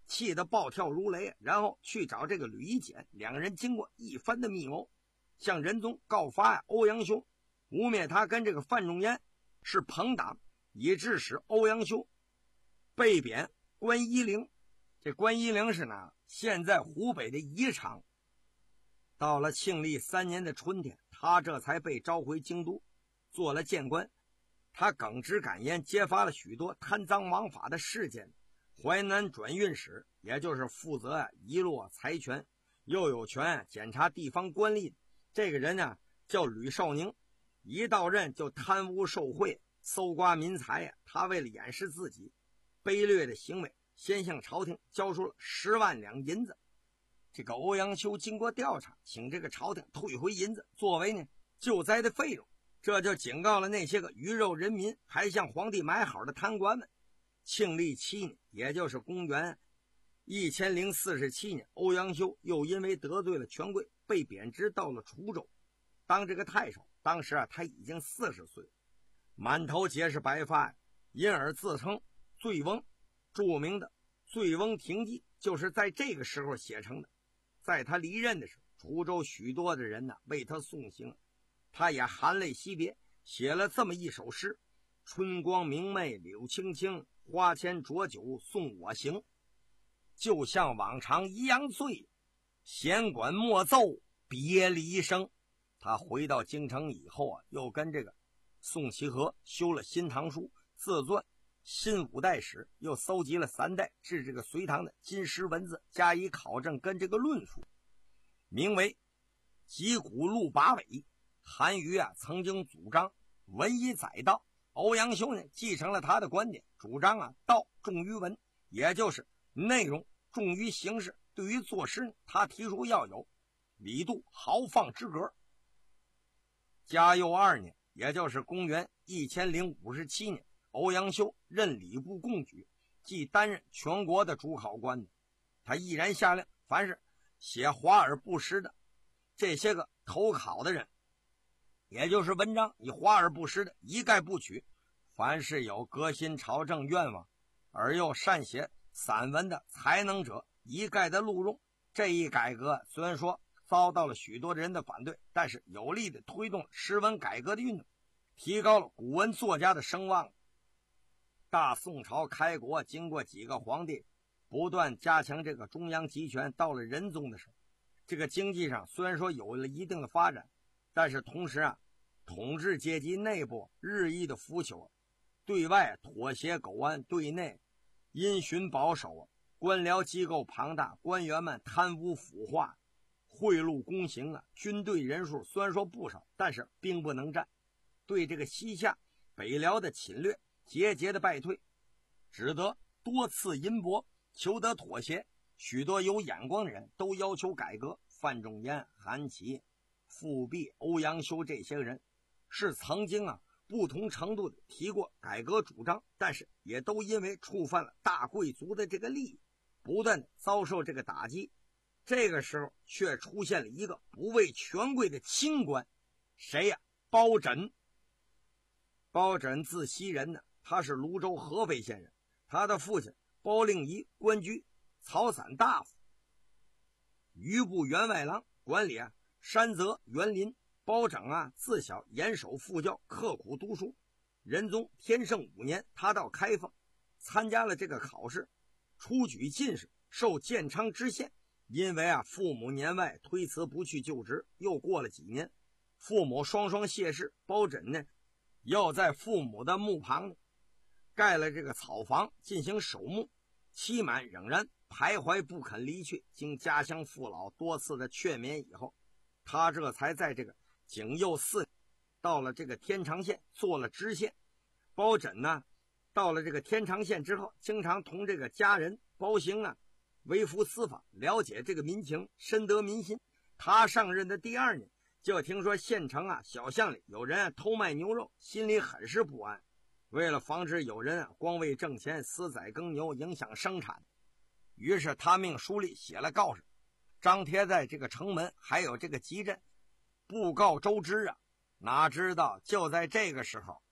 气得暴跳如雷，然后去找这个吕夷简，两人经过一番的密谋，向仁宗告发呀欧阳修，污蔑他跟这个范仲淹是朋党，以致使欧阳修被贬关夷陵。这关夷陵是哪？现在湖北的宜昌。到了庆历三年的春天，他这才被召回京都，做了谏官。他耿直敢言，揭发了许多贪赃枉法的事件。淮南转运使，也就是负责啊遗落财权，又有权检查地方官吏。这个人呢叫吕绍宁，一到任就贪污受贿，搜刮民财呀。他为了掩饰自己卑劣的行为，先向朝廷交出了十万两银子。这个欧阳修经过调查，请这个朝廷退回银子，作为呢救灾的费用。这就警告了那些个鱼肉人民还向皇帝买好的贪官们。庆历七年，也就是公元一千零四十七年，欧阳修又因为得罪了权贵，被贬职到了滁州当这个太守。当时啊他已经四十岁，满头皆是白发，因而自称醉翁。著名的醉翁亭记就是在这个时候写成的。在他离任的时候，滁州许多的人呢为他送行，他也含泪惜别，写了这么一首诗：春光明媚柳青青，花前浊酒送我行。就像往常一样醉，弦管莫奏别离声。他回到京城以后啊，又跟这个宋其和修了新唐书，自撰新五代史，又搜集了三代至这个隋唐的金石文字，加以考证跟这个论述，名为集古录八尾。韩愈啊曾经主张文以载道，欧阳修呢继承了他的观点，主张啊道重于文，也就是内容重于形式。对于作诗呢，他提出要有李杜豪放之格。嘉佑二年，也就是公元一千零五十七年，欧阳修任礼部贡举，即担任全国的主考官的。他毅然下令，凡是写华而不实的这些个投考的人，也就是文章以华而不实的一概不取，凡是有革新朝政愿望而又善写散文的才能者，一概的录用。这一改革虽然说遭到了许多人的反对，但是有力的推动了诗文改革的运动，提高了古文作家的声望。大宋朝开国，经过几个皇帝不断加强这个中央集权，到了仁宗的时候，这个经济上虽然说有了一定的发展，但是同时啊统治阶级内部日益的腐朽，对外妥协苟安，对内因循保守，官僚机构庞大，官员们贪污腐化，贿赂公行啊，军队人数虽然说不少，但是兵不能战，对这个西夏北辽的侵略节节的败退，只得多次银帛求得妥协。许多有眼光的人都要求改革，范仲淹、韩琦、富弼、欧阳修这些人是曾经啊不同程度的提过改革主张，但是也都因为触犯了大贵族的这个利益，不断的遭受这个打击。这个时候却出现了一个不畏权贵的清官，谁呀？包拯。包拯字希仁呢，他是泸州合肥县人，他的父亲包令仪官居草散大夫，余部员外郎，管理啊山泽园林。包拯啊自小严守父教，刻苦读书。仁宗天圣五年，他到开封参加了这个考试，初举进士，授建昌知县。因为啊父母年迈，推辞不去就职。又过了几年，父母双双谢世，包拯呢要在父母的墓旁呢盖了这个草房进行守墓，期满仍然徘徊不肯离去。经家乡父老多次的劝勉以后，他这才在这个景佑四年到了这个天长县做了知县。包拯呢到了这个天长县之后，经常同这个家人包兴啊微服私访，了解这个民情，深得民心。他上任的第二年，就听说县城啊小巷里有人啊偷卖牛肉，心里很是不安。为了防止有人啊光为挣钱私宰耕牛，影响生产，于是他命书吏写了告示，张贴在这个城门还有这个集镇，布告周知啊。哪知道就在这个时候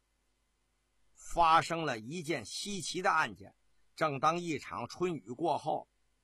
发生了一件稀奇的案件。正当一场春雨过后，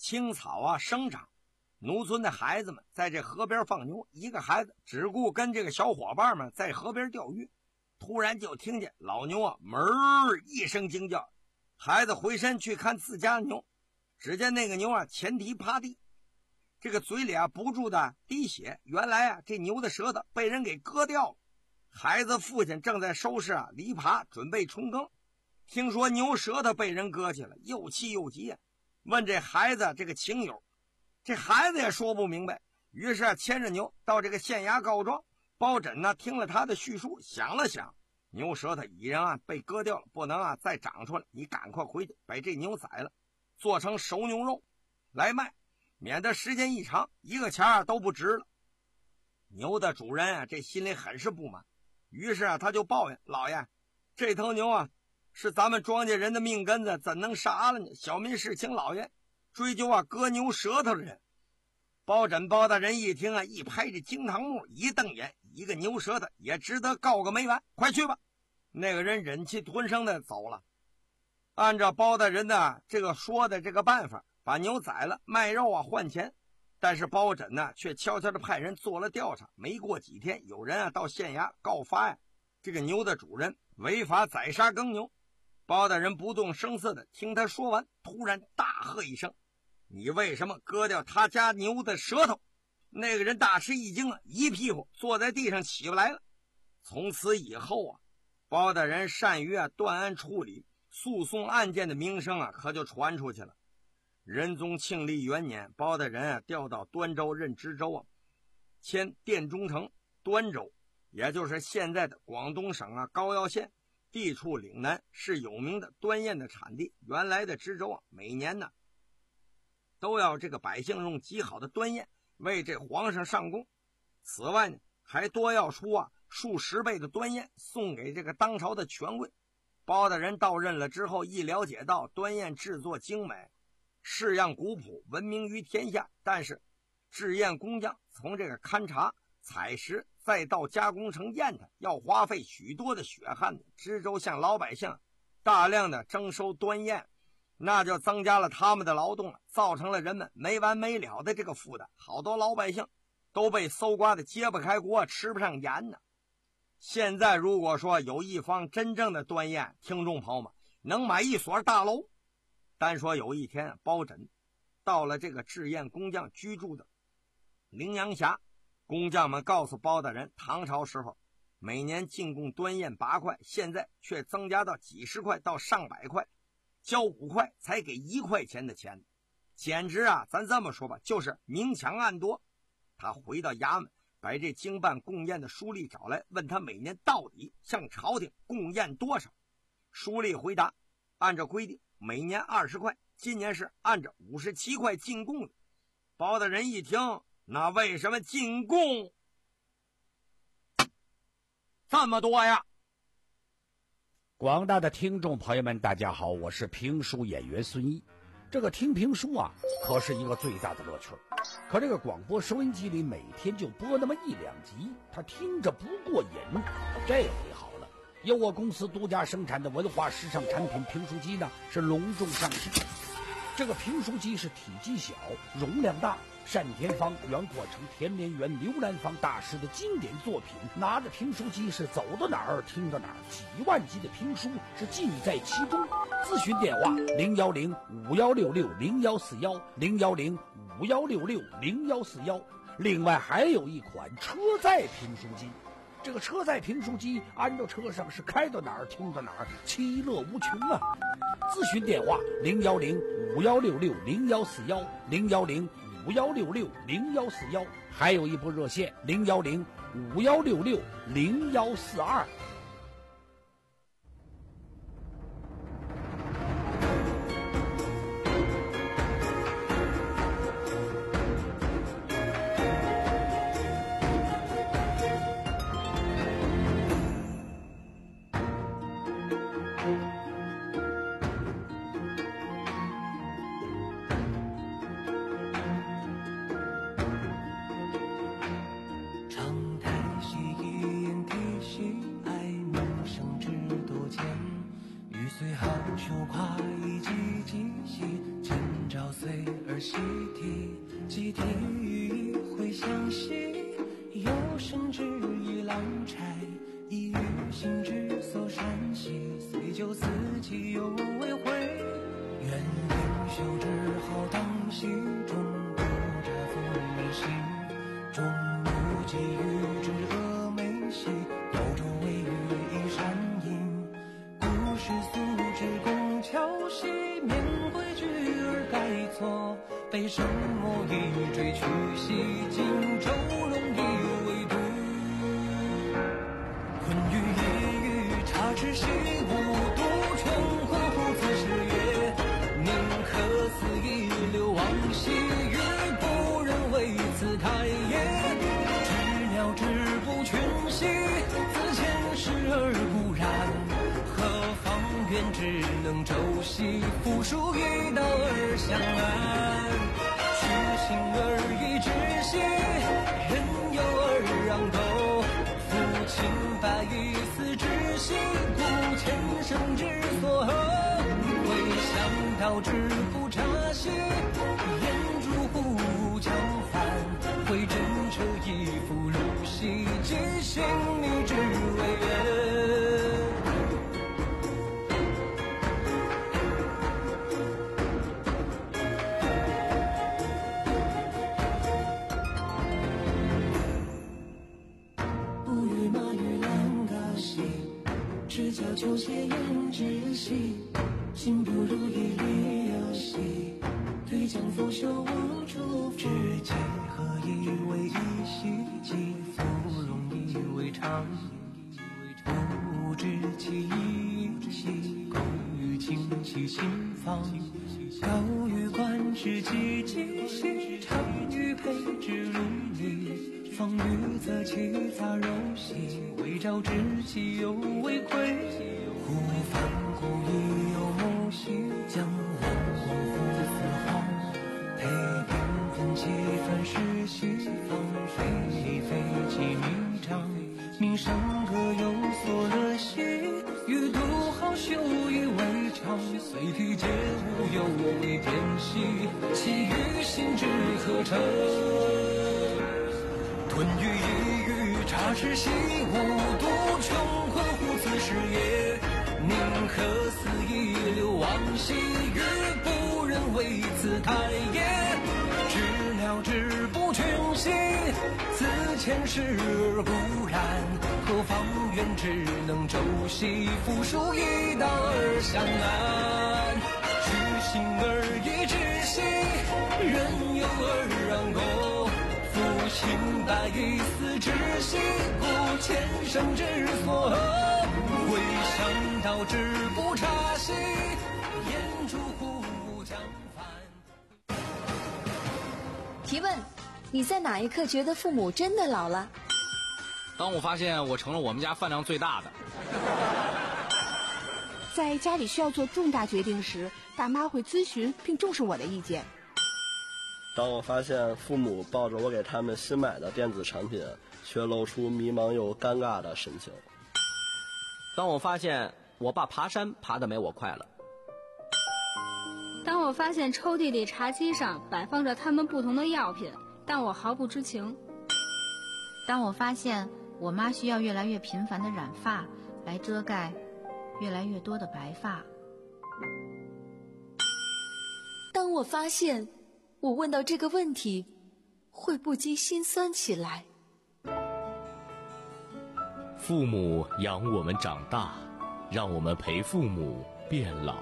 青草啊生长。农村的孩子们在这河边放牛，一个孩子只顾跟这个小伙伴们在河边钓鱼，突然就听见老牛啊门儿一声惊叫，孩子回身去看自家的牛，只见那个牛啊前蹄趴地，这个嘴里啊不住的滴血，原来啊这牛的舌头被人给割掉了。孩子父亲正在收拾啊犁耙准备充耕，听说牛舌头被人割去了，又气又急啊，问这孩子这个情友。这孩子也说不明白，于是啊牵着牛到这个县衙告状。包拯呢听了他的叙述，想了想，牛舌头已然啊被割掉了，不能啊再长出来，你赶快回去把这牛宰了，做成熟牛肉来卖，免得时间一长一个钱啊都不值了。牛的主人啊这心里很是不满，于是啊他就抱怨老爷，这头牛啊是咱们庄稼人的命根子，怎能杀了呢？小民是请老爷追究啊割牛舌头的人。包拯包大人一听啊，一拍这惊堂木，一瞪眼，一个牛舌头也值得告个没完，快去吧。那个人忍气吞声的走了，按照包大人的这个说的这个办法，把牛宰了卖肉啊换钱。但是包拯呢却悄悄的派人做了调查，没过几天，有人啊到县衙告发呀这个牛的主人违法宰杀耕牛。包大人不动声色的听他说完，突然大喝一声，你为什么割掉他家牛的舌头？那个人大吃一惊啊，一屁股坐在地上起不来了。从此以后啊，包大人善于啊断案处理，诉讼案件的名声啊可就传出去了。仁宗庆历元年，包大人啊调到端州任知州啊，迁殿中丞。端州也就是现在的广东省啊高要县，地处岭南，是有名的端砚的产地。原来的知州啊，每年呢都要这个百姓用极好的端砚为这皇上上供，此外呢还多要出啊数十倍的端砚送给这个当朝的权贵。包大人到任了之后，一了解到端砚制作精美，式样古朴，闻名于天下，但是制砚工匠从这个勘察采石再到加工成砚台，要花费许多的血汗。知州向老百姓大量的征收端砚，那就增加了他们的劳动了，造成了人们没完没了的这个负担，好多老百姓都被搜刮的揭不开锅，吃不上盐呢。现在如果说有一方真正的端砚，听众朋友们能买一所大楼。单说有一天，包拯到了这个制砚工匠居住的陵阳峡，工匠们告诉包大人，唐朝时候每年进贡端砚八块，现在却增加到几十块到上百块，交五块才给一块钱的钱，简直啊，咱这么说吧，就是明抢暗夺。他回到衙门，把这经办贡砚的书吏找来，问他每年到底向朝廷贡砚多少。书吏回答，按照规定每年二十块，今年是按照五十七块进贡的。包大人一听，那为什么进贡这么多呀？ 广大的听众朋友们大家好，我是评书演员孙一。这个听评书啊可是一个最大的乐趣，可这个广播收音机里每天就播那么一两集，他听着不过瘾。这回好了，由我公司独家生产的文化时尚产品评书机呢是隆重上市。这个评书机是体积小，容量大，单田芳、袁阔成、田连元、刘兰芳大师的经典作品，拿着评书机是走到哪儿听到哪儿，几万集的评书是尽在其中。咨询电话零幺零五幺六六零幺四幺零幺零五幺六六零幺四幺。另外还有一款车载评书机，这个车载评书机安到车上是开到哪儿听到哪儿，其乐无穷啊！咨询电话零幺零五幺六六零幺四幺零幺零五幺六六零幺四幺，还有一部热线零幺零五幺六六零幺四二。 岁好，秋跨一季季戏，前照随而习题，集体寓意会相系，有生之以郎柴，一于心之所善兮，虽就四季犹未回。愿英秀之浩荡兮，终不札负民心，终无寄予之峨眉兮，雕琢为予一山阴。故世俗之拱桥兮，免规矩而改错，被生魔以追去兮，荆州容易为度。困于一隅插翅兮，无独穷困乎此事也。宁可死以流亡兮，与不忍为此开业。知鸟之不群兮，自前世而固然，何方远之能周兮，复数一道而相安。虚心而已之兮，人有而让斗，夫清白以思之兮，故前生之所合。未想到之不察兮，言诸乎将反，会真彻以俘虏兮，即心你之为缘。不与马与兰嘎兮，只教求且言之兮，心不如意离忧兮，对将拂袖无处知己何以为一兮，肌肤容易为常，不知其意兮，苟于清其心房，高于观之积极兮，长于佩之如理，方于则其杂糅兮，为朝之气犹未亏。忽反顾亦有谋兮，将万往复四方，配缤纷其凡事兮，方非非其迷障，名声各有所乐兮，欲独好修以为常，虽体皆无有为偏兮，其于心之何成？吞于一隅插翅兮，无独穷困乎此事也。宁可死以流亡兮，与不忍为此开业。知鸟之不群兮，自前世而固然，何方远之能周兮，复数一道而相安。虚心而已之兮，人有而让苟，夫清白以思之兮，故前生之所合。未想到之不察兮，言诸乎将反。 提问：你在哪一刻觉得父母真的老了？ 当我发现我成了我们家饭量最大的。 在家里需要做重大决定时，大妈会咨询并重视我的意见。 当我发现父母抱着我给他们新买的电子产品，却露出迷茫又尴尬的神情。 当我发现我爸爬山爬得没我快了。 当我发现抽屉里茶几上摆放着他们不同的药品，但我毫不知情。 当我发现我妈需要越来越频繁的染发来遮盖越来越多的白发。 当我发现我问到这个问题会不禁心酸起来。 父母养我们长大，让我们陪父母变老。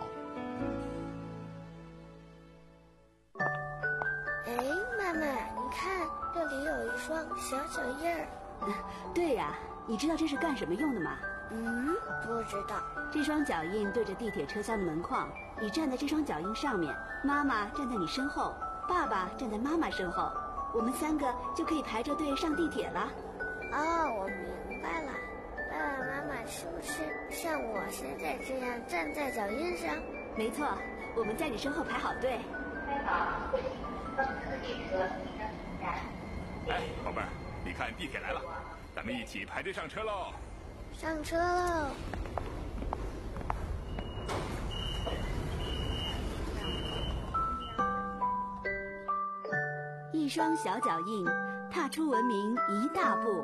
哎，妈妈，你看，这里有一双小脚印儿。 对呀、啊，你知道这是干什么用的吗？ 嗯，不知道。 这双脚印对着地铁车厢的门框，你站在这双脚印上面，妈妈站在你身后，爸爸站在妈妈身后，我们三个就可以排着队上地铁了。 哦，我明白了。爸爸妈妈是不是像我现在这样站在脚印上？ 没错，我们在你身后排好队。 哎，宝贝儿，你看地铁来了，咱们一起排队上车喽！ 上车喽！ 双小脚印，踏出文明一大步。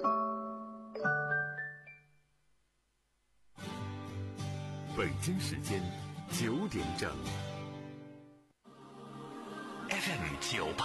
北京时间九点整。 F M 九八